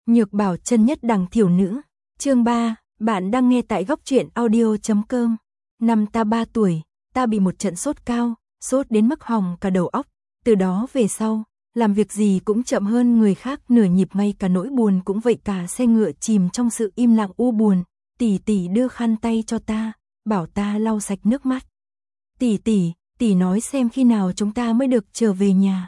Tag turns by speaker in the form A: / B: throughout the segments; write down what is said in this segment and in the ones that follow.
A: Nhược bảo chân nhất đẳng thiểu nữ. Chương 3, bạn đang nghe tại góc truyện audio.com. Năm ta 3 tuổi, ta bị một trận sốt cao, sốt đến mức hỏng cả đầu óc. Từ đó về sau, làm việc gì cũng chậm hơn người khác nửa nhịp, ngay cả nỗi buồn cũng vậy. Cả xe ngựa chìm trong sự im lặng u buồn. Tỷ tỷ đưa khăn tay cho ta, bảo ta lau sạch nước mắt. Tỷ nói xem khi nào chúng ta mới được trở về nhà.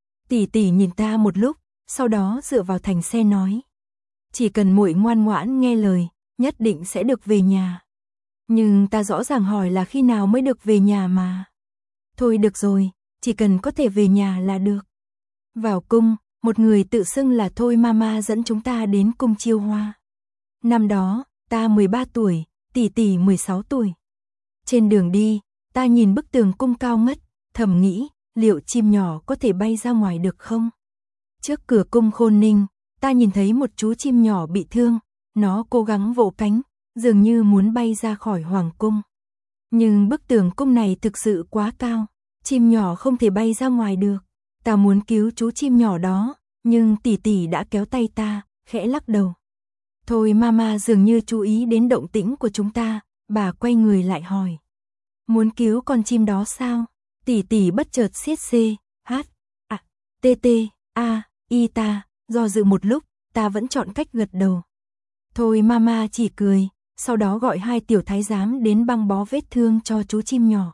A: Tỷ nhìn ta một lúc, sau đó dựa vào thành xe nói: chỉ cần muội ngoan ngoãn nghe lời, nhất định sẽ được về nhà. Nhưng ta rõ ràng hỏi là khi nào mới được về nhà mà. Thôi được rồi, chỉ cần có thể về nhà là được. Vào cung, một người tự xưng là Thôi Mama dẫn chúng ta đến cung Chiêu Hoa. Năm đó, ta 13 tuổi, tỷ 16 tuổi. Trên đường đi, ta nhìn bức tường cung cao ngất, thầm nghĩ, liệu chim nhỏ có thể bay ra ngoài được không? Trước cửa cung Khôn Ninh, ta nhìn thấy một chú chim nhỏ bị thương, nó cố gắng vỗ cánh, dường như muốn bay ra khỏi hoàng cung. Nhưng bức tường cung này thực sự quá cao, chim nhỏ không thể bay ra ngoài được. Ta muốn cứu chú chim nhỏ đó, nhưng tỷ đã kéo tay ta, khẽ lắc đầu. Thôi Mama dường như chú ý đến động tĩnh của chúng ta, bà quay người lại hỏi: muốn cứu con chim đó sao? Tỷ bất chợt siết C, H, A, T, A, I ta, do dự một lúc, ta vẫn chọn cách gật đầu. Thôi Mama chỉ cười, sau đó gọi 2 tiểu thái giám đến băng bó vết thương cho chú chim nhỏ.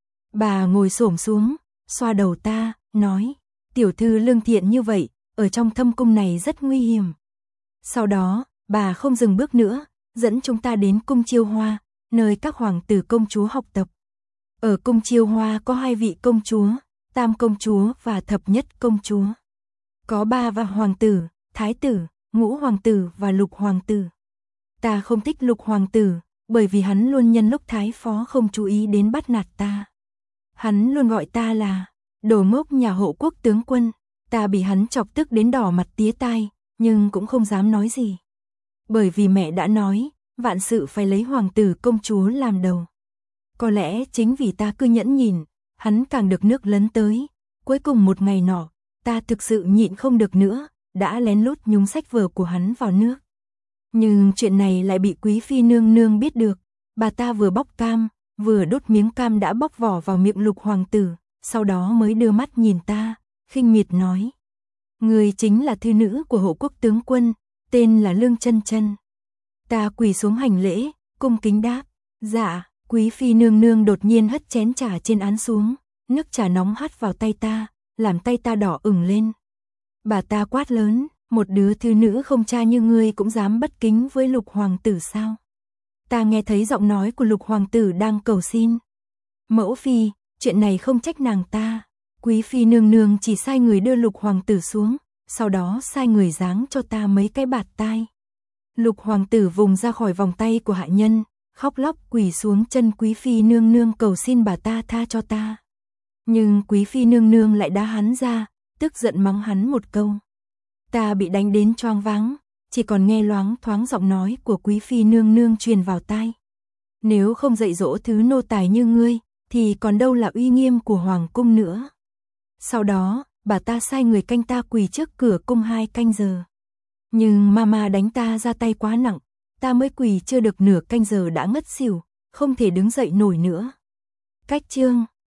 A: Bà ngồi xổm xuống, xoa đầu ta, nói: tiểu thư lương thiện như vậy, ở trong thâm cung này rất nguy hiểm. Sau đó, bà không dừng bước nữa, dẫn chúng ta đến cung Chiêu Hoa, nơi các hoàng tử công chúa học tập. Ở cung Chiêu Hoa có 2 vị công chúa, Tam công chúa và Thập nhất công chúa. Có 3 và hoàng tử, thái tử, Ngũ hoàng tử và Lục hoàng tử. Ta không thích Lục hoàng tử, bởi vì hắn luôn nhân lúc thái phó không chú ý đến bắt nạt ta. Hắn luôn gọi ta là đồ ngốc nhà hộ quốc tướng quân. Ta bị hắn chọc tức đến đỏ mặt tía tai, nhưng cũng không dám nói gì. Bởi vì mẹ đã nói, vạn sự phải lấy hoàng tử công chúa làm đầu. Có lẽ chính vì ta cứ nhẫn nhìn, hắn càng được nước lấn tới. Cuối cùng một ngày nọ, ta thực sự nhịn không được nữa, đã lén lút nhúng sách vở của hắn vào nước. Nhưng chuyện này lại bị quý phi nương nương biết được. Bà ta vừa bóc cam, vừa đốt miếng cam đã bóc vỏ vào miệng Lục hoàng tử, sau đó mới đưa mắt nhìn ta, khinh miệt nói: người chính là thư nữ của hộ quốc tướng quân, tên là Lương Chân Chân. Ta quỳ xuống hành lễ, cung kính đáp: dạ. Quý phi nương nương đột nhiên hất chén trà trên án xuống, nước trà nóng hắt vào tay ta, làm tay ta đỏ ửng lên. Bà ta quát lớn: một đứa thư nữ không cha như ngươi cũng dám bất kính với Lục hoàng tử sao? Ta nghe thấy giọng nói của Lục hoàng tử đang cầu xin. Mẫu phi, chuyện này không trách nàng ta. Quý phi nương nương chỉ sai người đưa Lục hoàng tử xuống, sau đó sai người giáng cho ta mấy cái bạt tai. Lục hoàng tử vùng ra khỏi vòng tay của hạ nhân, khóc lóc quỳ xuống chân quý phi nương nương cầu xin bà ta tha cho ta. Nhưng quý phi nương nương lại đá hắn ra, tức giận mắng hắn một câu. Ta bị đánh đến choáng váng, chỉ còn nghe loáng thoáng giọng nói của quý phi nương nương truyền vào tai: nếu không dạy dỗ thứ nô tài như ngươi, thì còn đâu là uy nghiêm của hoàng cung nữa. Sau đó, bà ta sai người canh ta quỳ trước cửa cung 2 canh giờ. Nhưng Mama đánh ta ra tay quá nặng, ta mới quỳ chưa được nửa canh giờ đã ngất xỉu, không thể đứng dậy nổi nữa. Cách chương